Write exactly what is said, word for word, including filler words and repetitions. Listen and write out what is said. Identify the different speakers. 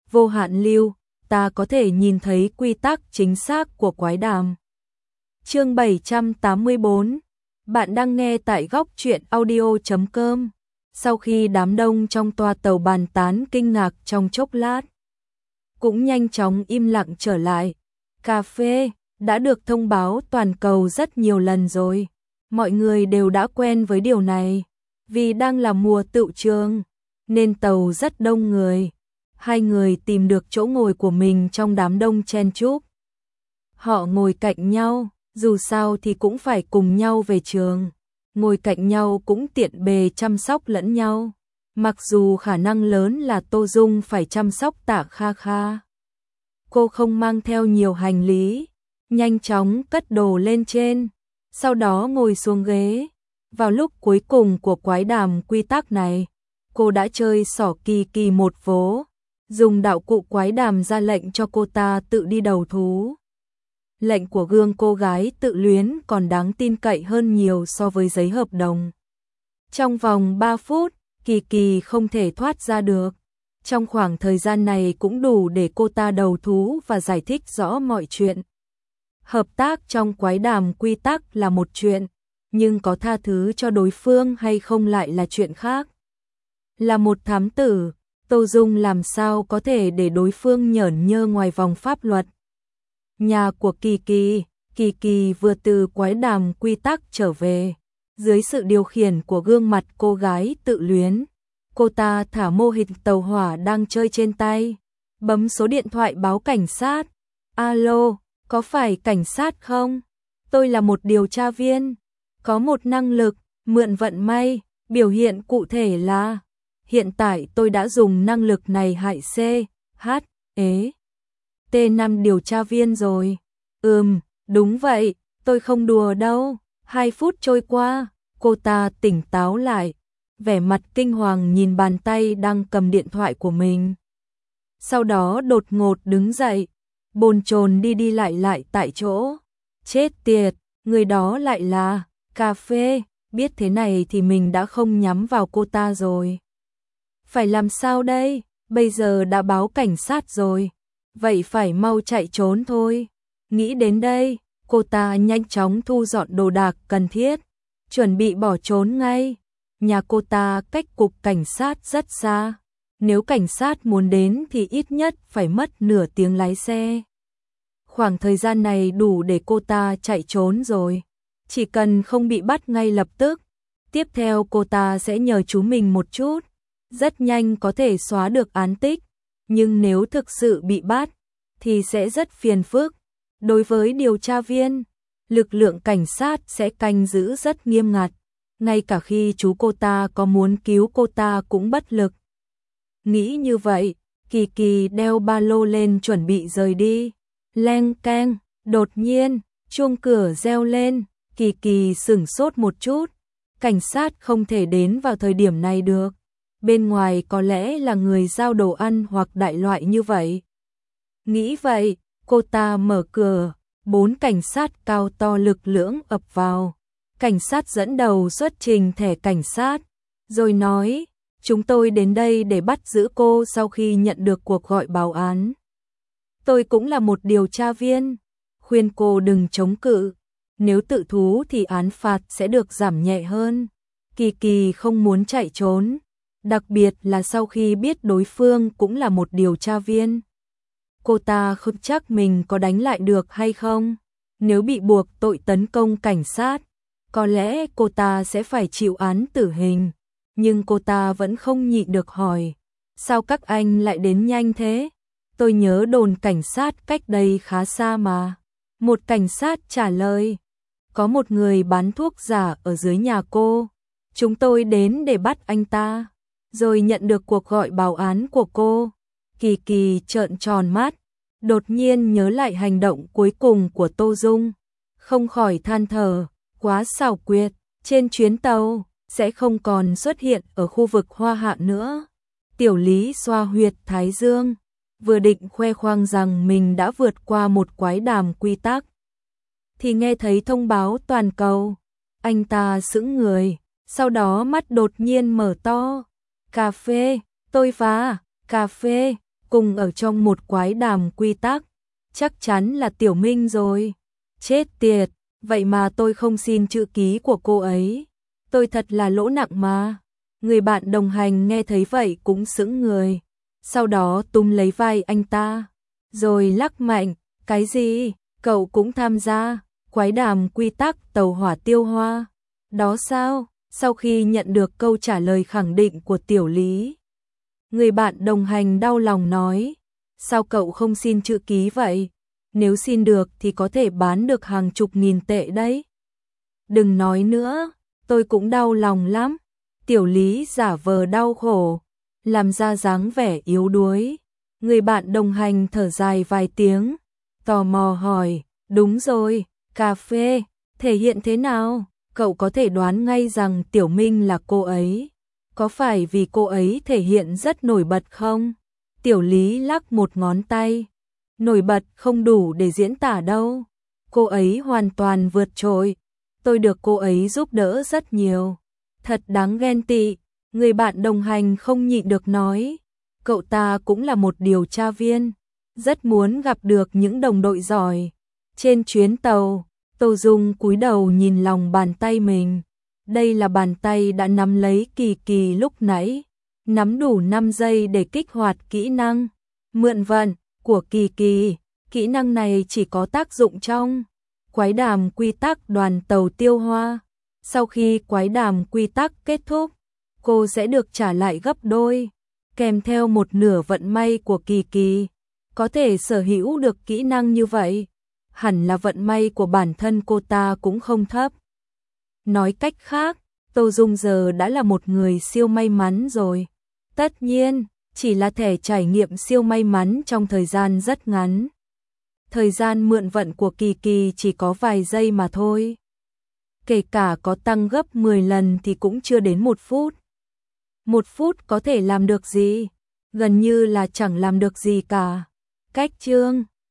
Speaker 1: vô hạn lưu, ta có thể nhìn thấy quy tắc chính xác của quái đàm. Chương bảy trăm tám mươi bốn. Bạn đang nghe tại góc truyện audio chấm com. Sau khi đám đông trong toa tàu bàn tán kinh ngạc trong chốc lát, cũng nhanh chóng im lặng trở lại. Cà phê đã được thông báo toàn cầu rất nhiều lần rồi. Mọi người đều đã quen với điều này. Vì đang là mùa tựu trường, nên tàu rất đông người. Hai người tìm được chỗ ngồi của mình trong đám đông chen chúc. Họ ngồi cạnh nhau, dù sao thì cũng phải cùng nhau về trường. Ngồi cạnh nhau cũng tiện bề chăm sóc lẫn nhau. Mặc dù khả năng lớn là Tô Dung phải chăm sóc Tạ Kha Kha. Cô không mang theo nhiều hành lý, nhanh chóng cất đồ lên trên, sau đó ngồi xuống ghế. Vào lúc cuối cùng của quái đàm quy tắc này, cô đã chơi xỏ kỳ kỳ một vố, dùng đạo cụ quái đàm ra lệnh cho cô ta tự đi đầu thú. Lệnh của gương cô gái tự luyến còn đáng tin cậy hơn nhiều so với giấy hợp đồng. Trong vòng ba phút, Kỳ Kỳ không thể thoát ra được. Trong khoảng thời gian này cũng đủ để cô ta đầu thú và giải thích rõ mọi chuyện. Hợp tác trong quái đàm quy tắc là một chuyện, nhưng có tha thứ cho đối phương hay không lại là chuyện khác. Là một thám tử, Tô Dung làm sao có thể để đối phương nhởn nhơ ngoài vòng pháp luật. Nhà của Kỳ Kỳ, Kỳ Kỳ vừa từ quái đàm quy tắc trở về, dưới sự điều khiển của gương mặt cô gái tự luyến. Cô ta thả mô hình tàu hỏa đang chơi trên tay, bấm số điện thoại báo cảnh sát. Alo, có phải cảnh sát không? Tôi là một điều tra viên, có một năng lực, mượn vận may, biểu hiện cụ thể là hiện tại tôi đã dùng năng lực này hại C, H, E, T năm điều tra viên rồi. Ừm, đúng vậy, tôi không đùa đâu. Hai phút trôi qua, cô ta tỉnh táo lại, vẻ mặt kinh hoàng nhìn bàn tay đang cầm điện thoại của mình. Sau đó đột ngột đứng dậy, bồn chồn đi đi lại lại tại chỗ. Chết tiệt, người đó lại là Cà Phê, biết thế này thì mình đã không nhắm vào cô ta rồi. Phải làm sao đây, bây giờ đã báo cảnh sát rồi, vậy phải mau chạy trốn thôi. Nghĩ đến đây, cô ta nhanh chóng thu dọn đồ đạc cần thiết, chuẩn bị bỏ trốn ngay. Nhà cô ta cách cục cảnh sát rất xa, nếu cảnh sát muốn đến thì ít nhất phải mất nửa tiếng lái xe. Khoảng thời gian này đủ để cô ta chạy trốn rồi, chỉ cần không bị bắt ngay lập tức. Tiếp theo cô ta sẽ nhờ chú mình một chút, rất nhanh có thể xóa được án tích, nhưng nếu thực sự bị bắt thì sẽ rất phiền phức. Đối với điều tra viên, lực lượng cảnh sát sẽ canh giữ rất nghiêm ngặt, ngay cả khi chú cô ta có muốn cứu cô ta cũng bất lực. Nghĩ như vậy, Kỳ Kỳ đeo ba lô lên chuẩn bị rời đi. Leng keng, đột nhiên, chuông cửa reo lên, Kỳ Kỳ sửng sốt một chút. Cảnh sát không thể đến vào thời điểm này được. Bên ngoài có lẽ là người giao đồ ăn hoặc đại loại như vậy. Nghĩ vậy, cô ta mở cửa, bốn cảnh sát cao to lực lưỡng ập vào. Cảnh sát dẫn đầu xuất trình thẻ cảnh sát, rồi nói, chúng tôi đến đây để bắt giữ cô sau khi nhận được cuộc gọi báo án. Tôi cũng là một điều tra viên, khuyên cô đừng chống cự, nếu tự thú thì án phạt sẽ được giảm nhẹ hơn. Kỳ Kỳ không muốn chạy trốn, đặc biệt là sau khi biết đối phương cũng là một điều tra viên. Cô ta không chắc mình có đánh lại được hay không, nếu bị buộc tội tấn công cảnh sát, có lẽ cô ta sẽ phải chịu án tử hình. Nhưng cô ta vẫn không nhịn được hỏi, sao các anh lại đến nhanh thế? Tôi nhớ đồn cảnh sát cách đây khá xa mà. Một cảnh sát trả lời, có một người bán thuốc giả ở dưới nhà cô. Chúng tôi đến để bắt anh ta, rồi nhận được cuộc gọi báo án của cô. Kỳ Kỳ trợn tròn mắt, đột nhiên nhớ lại hành động cuối cùng của Tô Dung, không khỏi than thở, quá xảo quyệt, trên chuyến tàu sẽ không còn xuất hiện ở khu vực Hoa Hạ nữa. Tiểu Lý xoa huyệt thái dương, vừa định khoe khoang rằng mình đã vượt qua một quái đàm quy tắc, thì nghe thấy thông báo toàn cầu. Anh ta sững người, sau đó mắt đột nhiên mở to. Cà phê, tôi phá, cà phê, cùng ở trong một quái đàm quy tắc, chắc chắn là Tiểu Minh rồi. Chết tiệt, vậy mà tôi không xin chữ ký của cô ấy. Tôi thật là lỗ nặng mà. Người bạn đồng hành nghe thấy vậy cũng sững người, sau đó túm lấy vai anh ta, rồi lắc mạnh. Cái gì? Cậu cũng tham gia quái đàm quy tắc tàu hỏa tiêu hoa? Đó sao? Sau khi nhận được câu trả lời khẳng định của Tiểu Lý, người bạn đồng hành đau lòng nói, sao cậu không xin chữ ký vậy? Nếu xin được thì có thể bán được hàng chục nghìn tệ đấy. Đừng nói nữa, tôi cũng đau lòng lắm. Tiểu Lý giả vờ đau khổ, làm ra dáng vẻ yếu đuối. Người bạn đồng hành thở dài vài tiếng, tò mò hỏi, đúng rồi, cà phê, thể hiện thế nào? Cậu có thể đoán ngay rằng Tiểu Minh là cô ấy. Có phải vì cô ấy thể hiện rất nổi bật không? Tiểu Lý lắc một ngón tay. Nổi bật không đủ để diễn tả đâu. Cô ấy hoàn toàn vượt trội. Tôi được cô ấy giúp đỡ rất nhiều. Thật đáng ghen tị. Người bạn đồng hành không nhịn được nói. Cậu ta cũng là một điều tra viên, rất muốn gặp được những đồng đội giỏi. Trên chuyến tàu, Tô Dung cúi đầu nhìn lòng bàn tay mình. Đây là bàn tay đã nắm lấy Kỳ Kỳ lúc nãy, nắm đủ năm giây để kích hoạt kỹ năng mượn vận của Kỳ Kỳ. Kỹ năng này chỉ có tác dụng trong quái đàm quy tắc đoàn tàu tiêu hoa. Sau khi quái đàm quy tắc kết thúc, cô sẽ được trả lại gấp đôi, kèm theo một nửa vận may của Kỳ Kỳ. Có thể sở hữu được kỹ năng như vậy, hẳn là vận may của bản thân cô ta cũng không thấp. Nói cách khác, Tô Dung giờ đã là một người siêu may mắn rồi. Tất nhiên, chỉ là thẻ trải nghiệm siêu may mắn trong thời gian rất ngắn. Thời gian mượn vận của Kỳ Kỳ chỉ có vài giây mà thôi. Kể cả có tăng gấp mười lần thì cũng chưa đến một phút. Một phút có thể làm được gì? Gần như là chẳng làm được gì cả. Cách chương